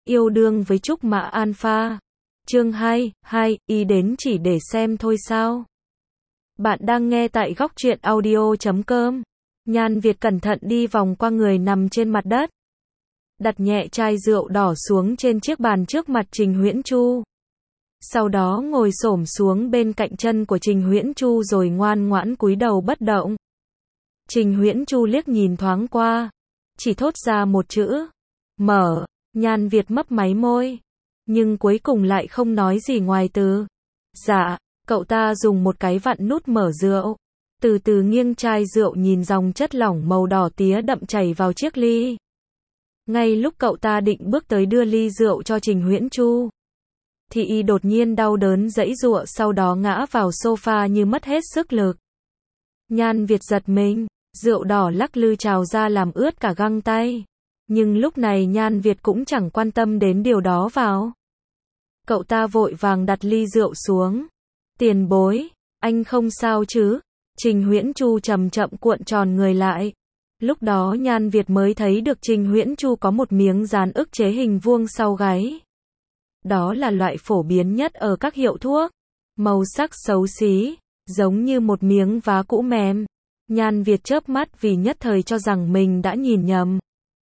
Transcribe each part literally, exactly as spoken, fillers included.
yêu đương với Trúc Mã Alpha. Chương hai, hai, y đến chỉ để xem thôi sao? Bạn đang nghe tại góc truyện audio chấm com. Nhan Việt cẩn thận đi vòng qua người nằm trên mặt đất. Đặt nhẹ chai rượu đỏ xuống trên chiếc bàn trước mặt Trình Huyễn Chu. Sau đó ngồi xổm xuống bên cạnh chân của Trình Huyễn Chu rồi ngoan ngoãn cúi đầu bất động. Trình Huyễn Chu liếc nhìn thoáng qua, chỉ thốt ra một chữ, mở. Nhan Việt mấp máy môi, nhưng cuối cùng lại không nói gì ngoài từ, dạ. Cậu ta dùng một cái vặn nút mở rượu, từ từ nghiêng chai rượu nhìn dòng chất lỏng màu đỏ tía đậm chảy vào chiếc ly. Ngay lúc cậu ta định bước tới đưa ly rượu cho Trình Huyễn Chu, thì y đột nhiên đau đớn giãy giụa, sau đó ngã vào sofa như mất hết sức lực. Nhan Việt giật mình, rượu đỏ lắc lư trào ra làm ướt cả găng tay. Nhưng lúc này Nhan Việt cũng chẳng quan tâm đến điều đó vào. Cậu ta vội vàng đặt ly rượu xuống. Tiền bối, anh không sao chứ? Trình Huyễn Chu chậm chậm cuộn tròn người lại. Lúc đó Nhan Việt mới thấy được Trình Huyễn Chu có một miếng dán ức chế hình vuông sau gáy. Đó là loại phổ biến nhất ở các hiệu thuốc. Màu sắc xấu xí, giống như một miếng vá cũ mềm. Nhan Việt chớp mắt vì nhất thời cho rằng mình đã nhìn nhầm.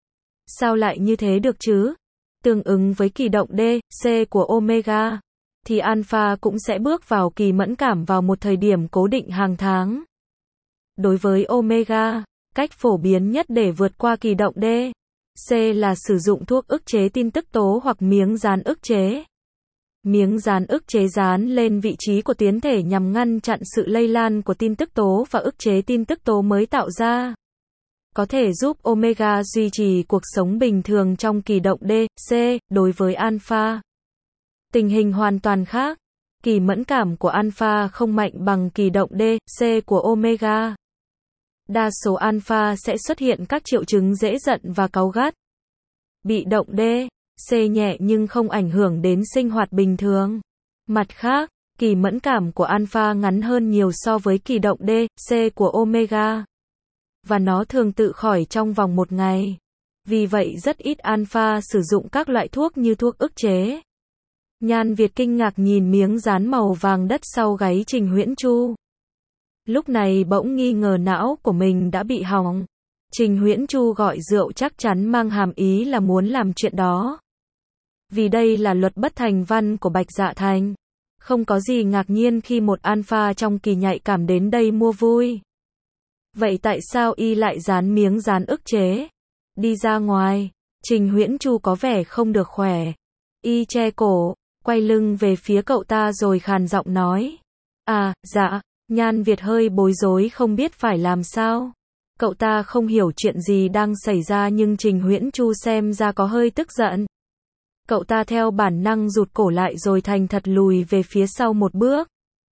Sao lại như thế được chứ? Tương ứng với kỳ động D, C của Omega, thì Alpha cũng sẽ bước vào kỳ mẫn cảm vào một thời điểm cố định hàng tháng. Đối với Omega, cách phổ biến nhất để vượt qua kỳ động D, C là sử dụng thuốc ức chế tin tức tố hoặc miếng dán ức chế. Miếng dán ức chế dán lên vị trí của tuyến thể nhằm ngăn chặn sự lây lan của tin tức tố và ức chế tin tức tố mới tạo ra. Có thể giúp Omega duy trì cuộc sống bình thường trong kỳ động D, C. Đối với Alpha, tình hình hoàn toàn khác. Kỳ mẫn cảm của Alpha không mạnh bằng kỳ động D, C của Omega. Đa số Alpha sẽ xuất hiện các triệu chứng dễ giận và cáu gắt. Bị động D, C nhẹ nhưng không ảnh hưởng đến sinh hoạt bình thường. Mặt khác, kỳ mẫn cảm của Alpha ngắn hơn nhiều so với kỳ động D, C của Omega. Và nó thường tự khỏi trong vòng một ngày. Vì vậy rất ít Alpha sử dụng các loại thuốc như thuốc ức chế. Nhan Việt kinh ngạc nhìn miếng dán màu vàng đất sau gáy Trình Huyễn Chu. Lúc này bỗng nghi ngờ não của mình đã bị hỏng. Trình Huyễn Chu gọi rượu chắc chắn mang hàm ý là muốn làm chuyện đó. Vì đây là luật bất thành văn của Bạch Dạ Thành. Không có gì ngạc nhiên khi một Alpha trong kỳ nhạy cảm đến đây mua vui. Vậy tại sao y lại dán miếng dán ức chế? Đi ra ngoài, Trình Huyễn Chu có vẻ không được khỏe. Y che cổ, quay lưng về phía cậu ta rồi khàn giọng nói. À, dạ. Nhan Việt hơi bối rối không biết phải làm sao. Cậu ta không hiểu chuyện gì đang xảy ra nhưng Trình Huyễn Chu xem ra có hơi tức giận. Cậu ta theo bản năng rụt cổ lại rồi thành thật lùi về phía sau một bước.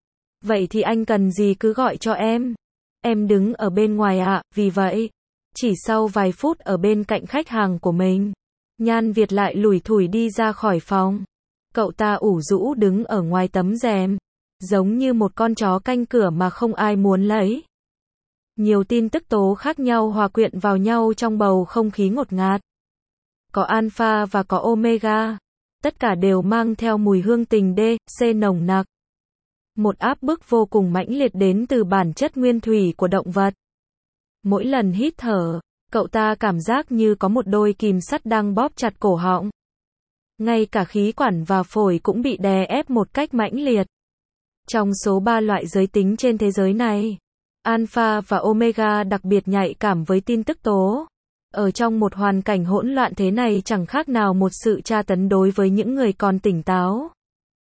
Vậy thì anh cần gì cứ gọi cho em. Em đứng ở bên ngoài ạ, à, vì vậy. Chỉ sau vài phút ở bên cạnh khách hàng của mình, Nhan Việt lại lủi thủi đi ra khỏi phòng. Cậu ta ủ rũ đứng ở ngoài tấm rèm, giống như một con chó canh cửa mà không ai muốn lấy. Nhiều tin tức tố khác nhau hòa quyện vào nhau trong bầu không khí ngột ngạt. Có Alpha và có Omega. Tất cả đều mang theo mùi hương tình D, C nồng nặc. Một áp bức vô cùng mãnh liệt đến từ bản chất nguyên thủy của động vật. Mỗi lần hít thở, cậu ta cảm giác như có một đôi kìm sắt đang bóp chặt cổ họng. Ngay cả khí quản và phổi cũng bị đè ép một cách mãnh liệt. Trong số ba loại giới tính trên thế giới này, Alpha và Omega đặc biệt nhạy cảm với tin tức tố. Ở trong một hoàn cảnh hỗn loạn thế này chẳng khác nào một sự tra tấn đối với những người còn tỉnh táo.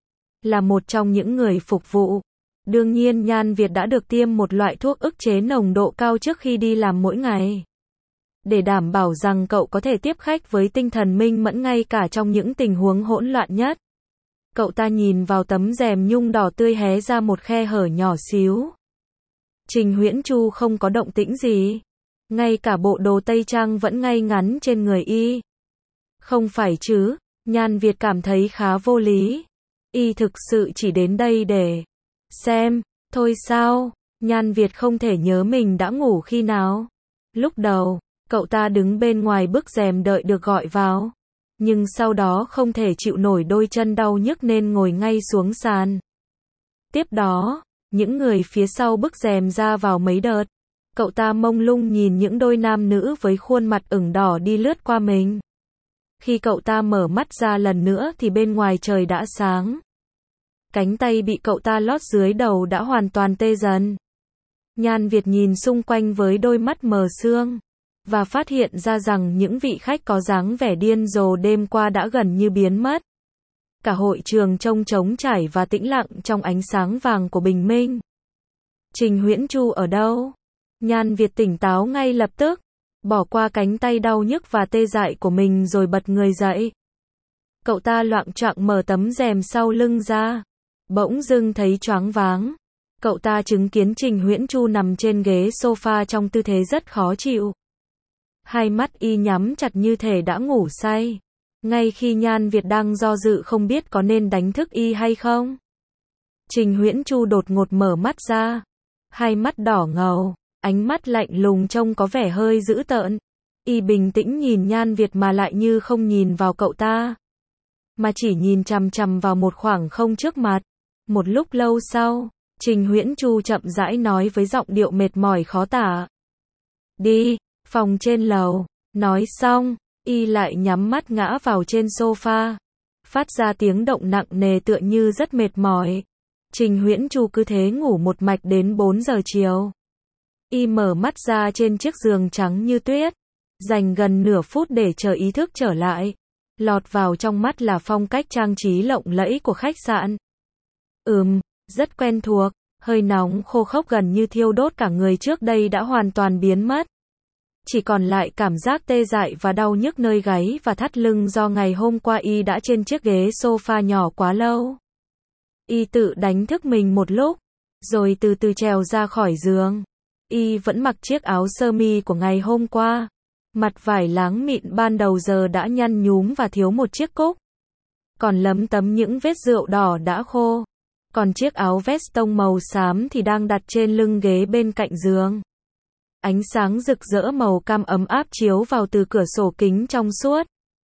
Là một trong những người phục vụ, đương nhiên Nhan Việt đã được tiêm một loại thuốc ức chế nồng độ cao trước khi đi làm mỗi ngày. Để đảm bảo rằng cậu có thể tiếp khách với tinh thần minh mẫn ngay cả trong những tình huống hỗn loạn nhất. Cậu ta nhìn vào tấm rèm nhung đỏ tươi hé ra một khe hở nhỏ xíu. Trình Huyễn Chu không có động tĩnh gì. Ngay cả bộ đồ tây trang vẫn ngay ngắn trên người y. Không phải chứ, Nhan Việt cảm thấy khá vô lý. Y thực sự chỉ đến đây để xem, thôi sao? Nhan Việt không thể nhớ mình đã ngủ khi nào. Lúc đầu, cậu ta đứng bên ngoài bức rèm đợi được gọi vào. nhưng sau đó không thể chịu nổi đôi chân đau nhức nên ngồi ngay xuống sàn. Tiếp đó, những người phía sau bức rèm ra vào mấy đợt. Cậu ta mông lung nhìn những đôi nam nữ với khuôn mặt ửng đỏ đi lướt qua mình. Khi cậu ta mở mắt ra lần nữa thì bên ngoài trời đã sáng. Cánh tay bị cậu ta lót dưới đầu đã hoàn toàn tê dần. Nhan Việt nhìn xung quanh với đôi mắt mờ sương, và phát hiện ra rằng những vị khách có dáng vẻ điên rồ đêm qua đã gần như biến mất. Cả hội trường trông trống trải và tĩnh lặng trong ánh sáng vàng của bình minh. Trình Huyễn Chu ở đâu? Nhan Việt tỉnh táo ngay lập tức, bỏ qua cánh tay đau nhức và tê dại của mình rồi bật người dậy. Cậu ta loạng choạng mở tấm rèm sau lưng ra, bỗng dưng thấy choáng váng. Cậu ta chứng kiến Trình Huyễn Chu nằm trên ghế sofa trong tư thế rất khó chịu. Hai mắt y nhắm chặt như thể đã ngủ say. Ngay khi Nhan Việt đang do dự không biết có nên đánh thức y hay không, Trình Huyễn Chu đột ngột mở mắt ra. Hai mắt đỏ ngầu, ánh mắt lạnh lùng trông có vẻ hơi dữ tợn. Y bình tĩnh nhìn Nhan Việt mà lại như không nhìn vào cậu ta, mà chỉ nhìn chằm chằm vào một khoảng không trước mặt. Một lúc lâu sau, Trình Huyễn Chu chậm rãi nói với giọng điệu mệt mỏi khó tả. Đi, phòng trên lầu. Nói xong, y lại nhắm mắt ngã vào trên sofa, phát ra tiếng động nặng nề tựa như rất mệt mỏi. Trình Huyễn Chu cứ thế ngủ một mạch đến bốn giờ chiều. Y mở mắt ra trên chiếc giường trắng như tuyết, dành gần nửa phút để chờ ý thức trở lại. Lọt vào trong mắt là phong cách trang trí lộng lẫy của khách sạn. Ừm, rất quen thuộc, hơi nóng khô khốc gần như thiêu đốt cả người trước đây đã hoàn toàn biến mất. Chỉ còn lại cảm giác tê dại và đau nhức nơi gáy và thắt lưng do ngày hôm qua y đã trên chiếc ghế sofa nhỏ quá lâu. Y tự đánh thức mình một lúc, rồi từ từ trèo ra khỏi giường. Y vẫn mặc chiếc áo sơ mi của ngày hôm qua. Mặt vải láng mịn ban đầu giờ đã nhăn nhúm và thiếu một chiếc cúc, còn lấm tấm những vết rượu đỏ đã khô. Còn chiếc áo vest tông màu xám thì đang đặt trên lưng ghế bên cạnh giường. Ánh sáng rực rỡ màu cam ấm áp chiếu vào từ cửa sổ kính trong suốt,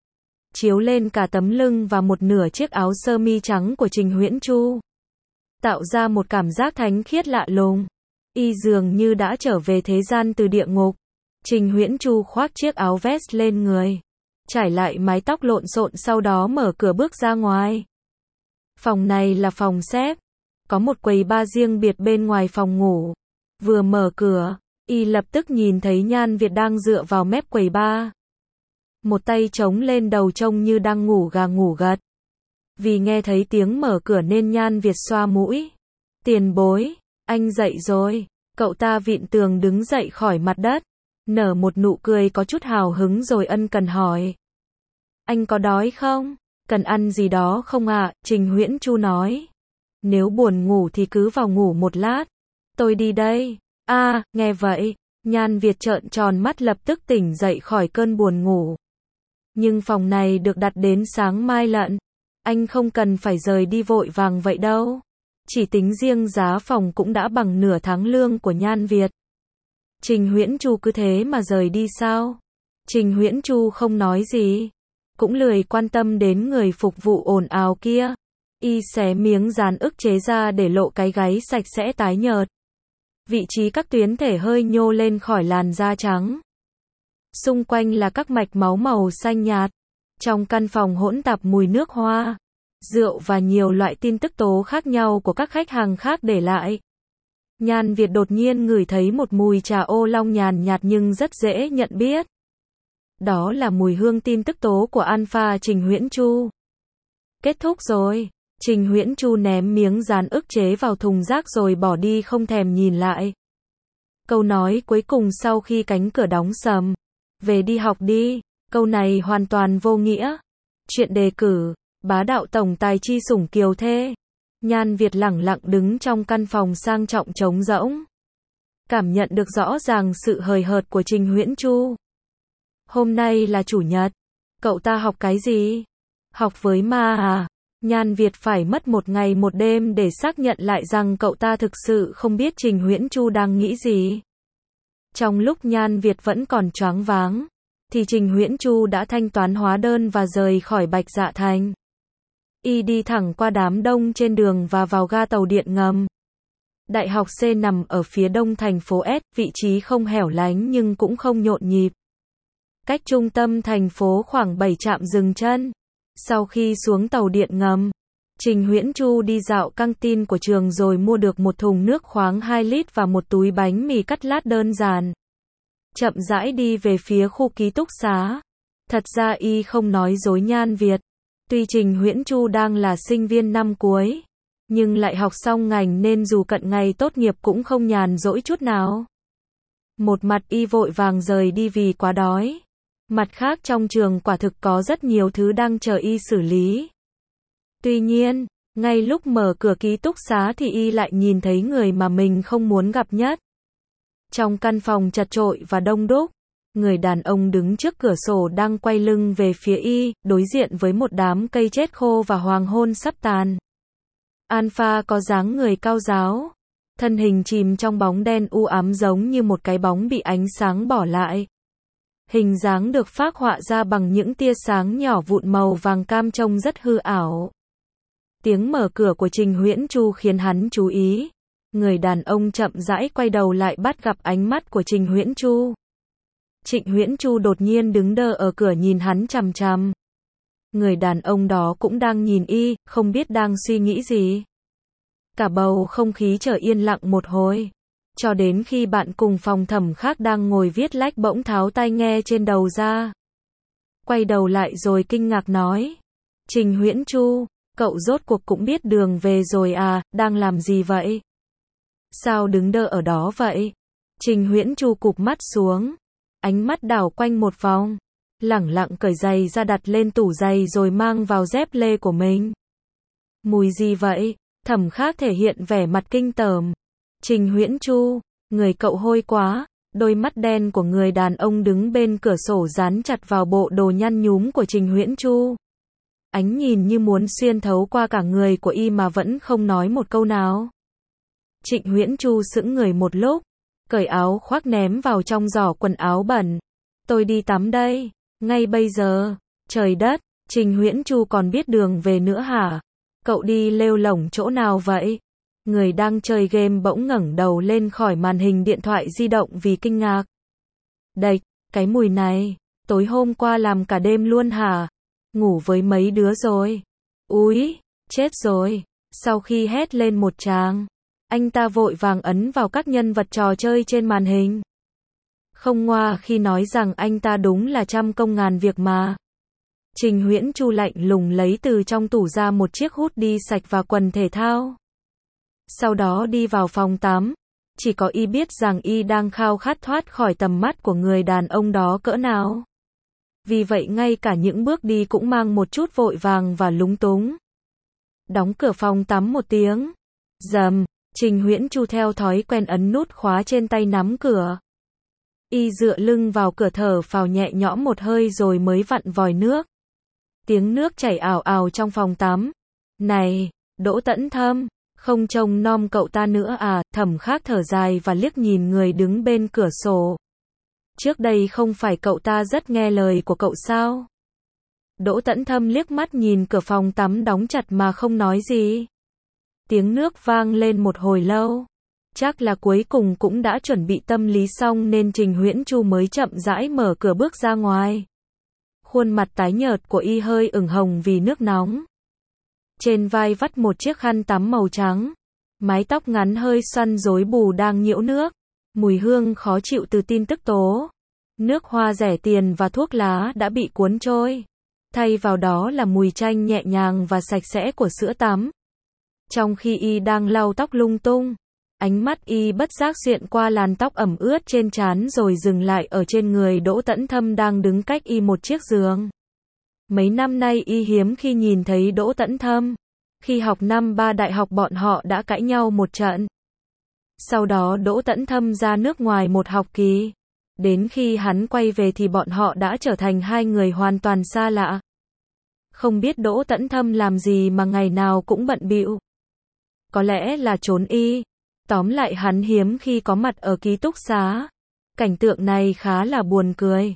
chiếu lên cả tấm lưng và một nửa chiếc áo sơ mi trắng của Trình Huyễn Chu, tạo ra một cảm giác thánh khiết lạ lùng. Y dường như đã trở về thế gian từ địa ngục. Trình Huyễn Chu khoác chiếc áo vest lên người, trải lại mái tóc lộn xộn, sau đó mở cửa bước ra ngoài. Phòng này là phòng xếp, có một quầy bar riêng biệt bên ngoài phòng ngủ. Vừa mở cửa, y lập tức nhìn thấy Nhan Việt đang dựa vào mép quầy bar, một tay chống lên đầu trông như đang ngủ gà ngủ gật. Vì nghe thấy tiếng mở cửa nên Nhan Việt xoa mũi. Tiền bối, anh dậy rồi. Cậu ta vịn tường đứng dậy khỏi mặt đất, nở một nụ cười có chút hào hứng rồi ân cần hỏi. Anh có đói không? Cần ăn gì đó không ạ? À? Trình Huyễn Chu nói. Nếu buồn ngủ thì cứ vào ngủ một lát. Tôi đi đây. A, à, nghe vậy, Nhan Việt trợn tròn mắt lập tức tỉnh dậy khỏi cơn buồn ngủ. Nhưng phòng này được đặt đến sáng mai lận. Anh không cần phải rời đi vội vàng vậy đâu. Chỉ tính riêng giá phòng cũng đã bằng nửa tháng lương của Nhan Việt. Trình Huyễn Chu cứ thế mà rời đi sao? Trình Huyễn Chu không nói gì, cũng lười quan tâm đến người phục vụ ồn ào kia. Y xé miếng dán ức chế ra để lộ cái gáy sạch sẽ tái nhợt. Vị trí các tuyến thể hơi nhô lên khỏi làn da trắng. Xung quanh là các mạch máu màu xanh nhạt. Trong căn phòng hỗn tạp mùi nước hoa, rượu và nhiều loại tin tức tố khác nhau của các khách hàng khác để lại. Nhan Việt đột nhiên ngửi thấy một mùi trà ô long nhàn nhạt nhưng rất dễ nhận biết. Đó là mùi hương tin tức tố của Alpha Trình Huyễn Chu. Kết thúc rồi. Trình Huyễn Chu ném miếng dán ức chế vào thùng rác rồi bỏ đi không thèm nhìn lại. Câu nói cuối cùng sau khi cánh cửa đóng sầm. Về đi học đi. Câu này hoàn toàn vô nghĩa. Chuyện đề cử, bá đạo tổng tài chi sủng kiều thê. Nhan Việt lẳng lặng đứng trong căn phòng sang trọng trống rỗng, cảm nhận được rõ ràng sự hời hợt của Trình Huyễn Chu. Hôm nay là chủ nhật. Cậu ta học cái gì? Học với ma à? Nhan Việt phải mất một ngày một đêm để xác nhận lại rằng cậu ta thực sự không biết Trình Huyễn Chu đang nghĩ gì. Trong lúc Nhan Việt vẫn còn choáng váng, thì Trình Huyễn Chu đã thanh toán hóa đơn và rời khỏi Bạch Dạ Thành. Y đi thẳng qua đám đông trên đường và vào ga tàu điện ngầm. Đại học C nằm ở phía đông thành phố S, vị trí không hẻo lánh nhưng cũng không nhộn nhịp. Cách trung tâm thành phố khoảng bảy trạm dừng chân. Sau khi xuống tàu điện ngầm, Trình Huyễn Chu đi dạo căng tin của trường rồi mua được một thùng nước khoáng hai lít và một túi bánh mì cắt lát đơn giản. Chậm rãi đi về phía khu ký túc xá. Thật ra y không nói dối Nhan Việt. Tuy Trình Huyễn Chu đang là sinh viên năm cuối, nhưng lại học xong ngành nên dù cận ngày tốt nghiệp cũng không nhàn rỗi chút nào. Một mặt y vội vàng rời đi vì quá đói. Mặt khác trong trường quả thực có rất nhiều thứ đang chờ y xử lý. Tuy nhiên, ngay lúc mở cửa ký túc xá thì y lại nhìn thấy người mà mình không muốn gặp nhất. Trong căn phòng chật chội và đông đúc, người đàn ông đứng trước cửa sổ đang quay lưng về phía y, đối diện với một đám cây chết khô và hoàng hôn sắp tàn. Alpha có dáng người cao ráo, thân hình chìm trong bóng đen u ám giống như một cái bóng bị ánh sáng bỏ lại. Hình dáng được phác họa ra bằng những tia sáng nhỏ vụn màu vàng cam trông rất hư ảo. Tiếng mở cửa của Trình Huyễn Chu khiến hắn chú ý. Người đàn ông chậm rãi quay đầu lại bắt gặp ánh mắt của Trình Huyễn Chu. Trịnh Huyễn Chu đột nhiên đứng đơ ở cửa nhìn hắn chằm chằm. Người đàn ông đó cũng đang nhìn y, không biết đang suy nghĩ gì. Cả bầu không khí trở yên lặng một hồi. Cho đến khi bạn cùng phòng thẩm khác đang ngồi viết lách bỗng tháo tai nghe trên đầu ra. Quay đầu lại rồi kinh ngạc nói. Trình Huyễn Chu, cậu rốt cuộc cũng biết đường về rồi à, đang làm gì vậy? Sao đứng đơ ở đó vậy? Trình Huyễn Chu cụp mắt xuống. Ánh mắt đảo quanh một vòng. Lẳng lặng cởi giày ra đặt lên tủ giày rồi mang vào dép lê của mình. Mùi gì vậy? Thẩm khác thể hiện vẻ mặt kinh tởm. Trình Huyễn Chu, người cậu hôi quá. Đôi mắt đen của người đàn ông đứng bên cửa sổ dán chặt vào bộ đồ nhăn nhúm của Trình Huyễn Chu. Ánh nhìn như muốn xuyên thấu qua cả người của y mà vẫn không nói một câu nào. Trịnh Huyễn Chu sững người một lúc, cởi áo khoác ném vào trong giỏ quần áo bẩn. Tôi đi tắm đây, ngay bây giờ. Trời đất, Trình Huyễn Chu còn biết đường về nữa hả? Cậu đi lêu lổng chỗ nào vậy? Người đang chơi game bỗng ngẩng đầu lên khỏi màn hình điện thoại di động vì kinh ngạc. Đệch, cái mùi này, tối hôm qua làm cả đêm luôn hả? Ngủ với mấy đứa rồi? Úi, chết rồi. Sau khi hét lên một tràng, anh ta vội vàng ấn vào các nhân vật trò chơi trên màn hình. Không ngoa khi nói rằng anh ta đúng là trăm công ngàn việc mà. Trình Huyễn Chu lạnh lùng lấy từ trong tủ ra một chiếc hút đi sạch và quần thể thao. Sau đó đi vào phòng tắm. Chỉ có y biết rằng y đang khao khát thoát khỏi tầm mắt của người đàn ông đó cỡ nào. Vì vậy ngay cả những bước đi cũng mang một chút vội vàng và lúng túng. Đóng cửa phòng tắm một tiếng. Rầm, Trình Huyễn Chu theo thói quen ấn nút khóa trên tay nắm cửa. Y dựa lưng vào cửa thở phào nhẹ nhõm một hơi rồi mới vặn vòi nước. Tiếng nước chảy ào ào trong phòng tắm. Này, Đỗ Tẫn Thâm, không trông nom cậu ta nữa à? Thẩm khác thở dài và liếc nhìn người đứng bên cửa sổ. Trước đây không phải cậu ta rất nghe lời của cậu sao? Đỗ Tẫn Thâm liếc mắt nhìn cửa phòng tắm đóng chặt mà không nói gì. Tiếng nước vang lên một hồi lâu. Chắc là cuối cùng cũng đã chuẩn bị tâm lý xong nên Trình Huyễn Chu mới chậm rãi mở cửa bước ra ngoài. Khuôn mặt tái nhợt của y hơi ửng hồng vì nước nóng. Trên vai vắt một chiếc khăn tắm màu trắng. Mái tóc ngắn hơi xoăn rối bù đang nhiễu nước. Mùi hương khó chịu từ tin tức tố. Nước hoa rẻ tiền và thuốc lá đã bị cuốn trôi. Thay vào đó là mùi chanh nhẹ nhàng và sạch sẽ của sữa tắm. Trong khi y đang lau tóc lung tung, ánh mắt y bất giác xuyện qua làn tóc ẩm ướt trên trán rồi dừng lại ở trên người Đỗ Tẫn Thâm đang đứng cách y một chiếc giường. Mấy năm nay y hiếm khi nhìn thấy Đỗ Tẫn Thâm. Khi học năm ba đại học bọn họ đã cãi nhau một trận. Sau đó Đỗ Tẫn Thâm ra nước ngoài một học kỳ. Đến khi hắn quay về thì bọn họ đã trở thành hai người hoàn toàn xa lạ. Không biết Đỗ Tẫn Thâm làm gì mà ngày nào cũng bận bịu. Có lẽ là trốn y. Tóm lại hắn hiếm khi có mặt ở ký túc xá. Cảnh tượng này khá là buồn cười.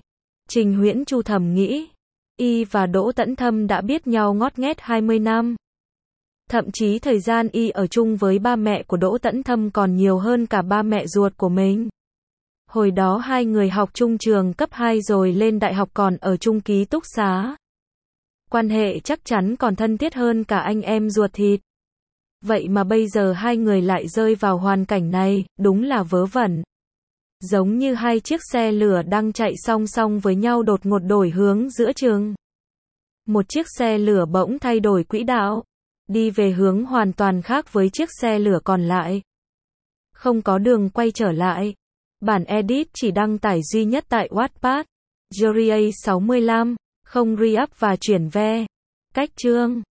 Trình Huyễn Chu thầm nghĩ, y và Đỗ Tấn Thâm đã biết nhau ngót nghét hai mươi năm. Thậm chí thời gian y ở chung với ba mẹ của Đỗ Tấn Thâm còn nhiều hơn cả ba mẹ ruột của mình. Hồi đó hai người học chung trường cấp hai rồi lên đại học còn ở chung ký túc xá. Quan hệ chắc chắn còn thân thiết hơn cả anh em ruột thịt. Vậy mà bây giờ hai người lại rơi vào hoàn cảnh này, đúng là vớ vẩn. Giống như hai chiếc xe lửa đang chạy song song với nhau đột ngột đổi hướng giữa chừng. Một chiếc xe lửa bỗng thay đổi quỹ đạo, đi về hướng hoàn toàn khác với chiếc xe lửa còn lại. Không có đường quay trở lại. Bản edit chỉ đăng tải duy nhất tại Wattpad. Jury A sáu mươi lăm, không re-up và chuyển ve. Cách chương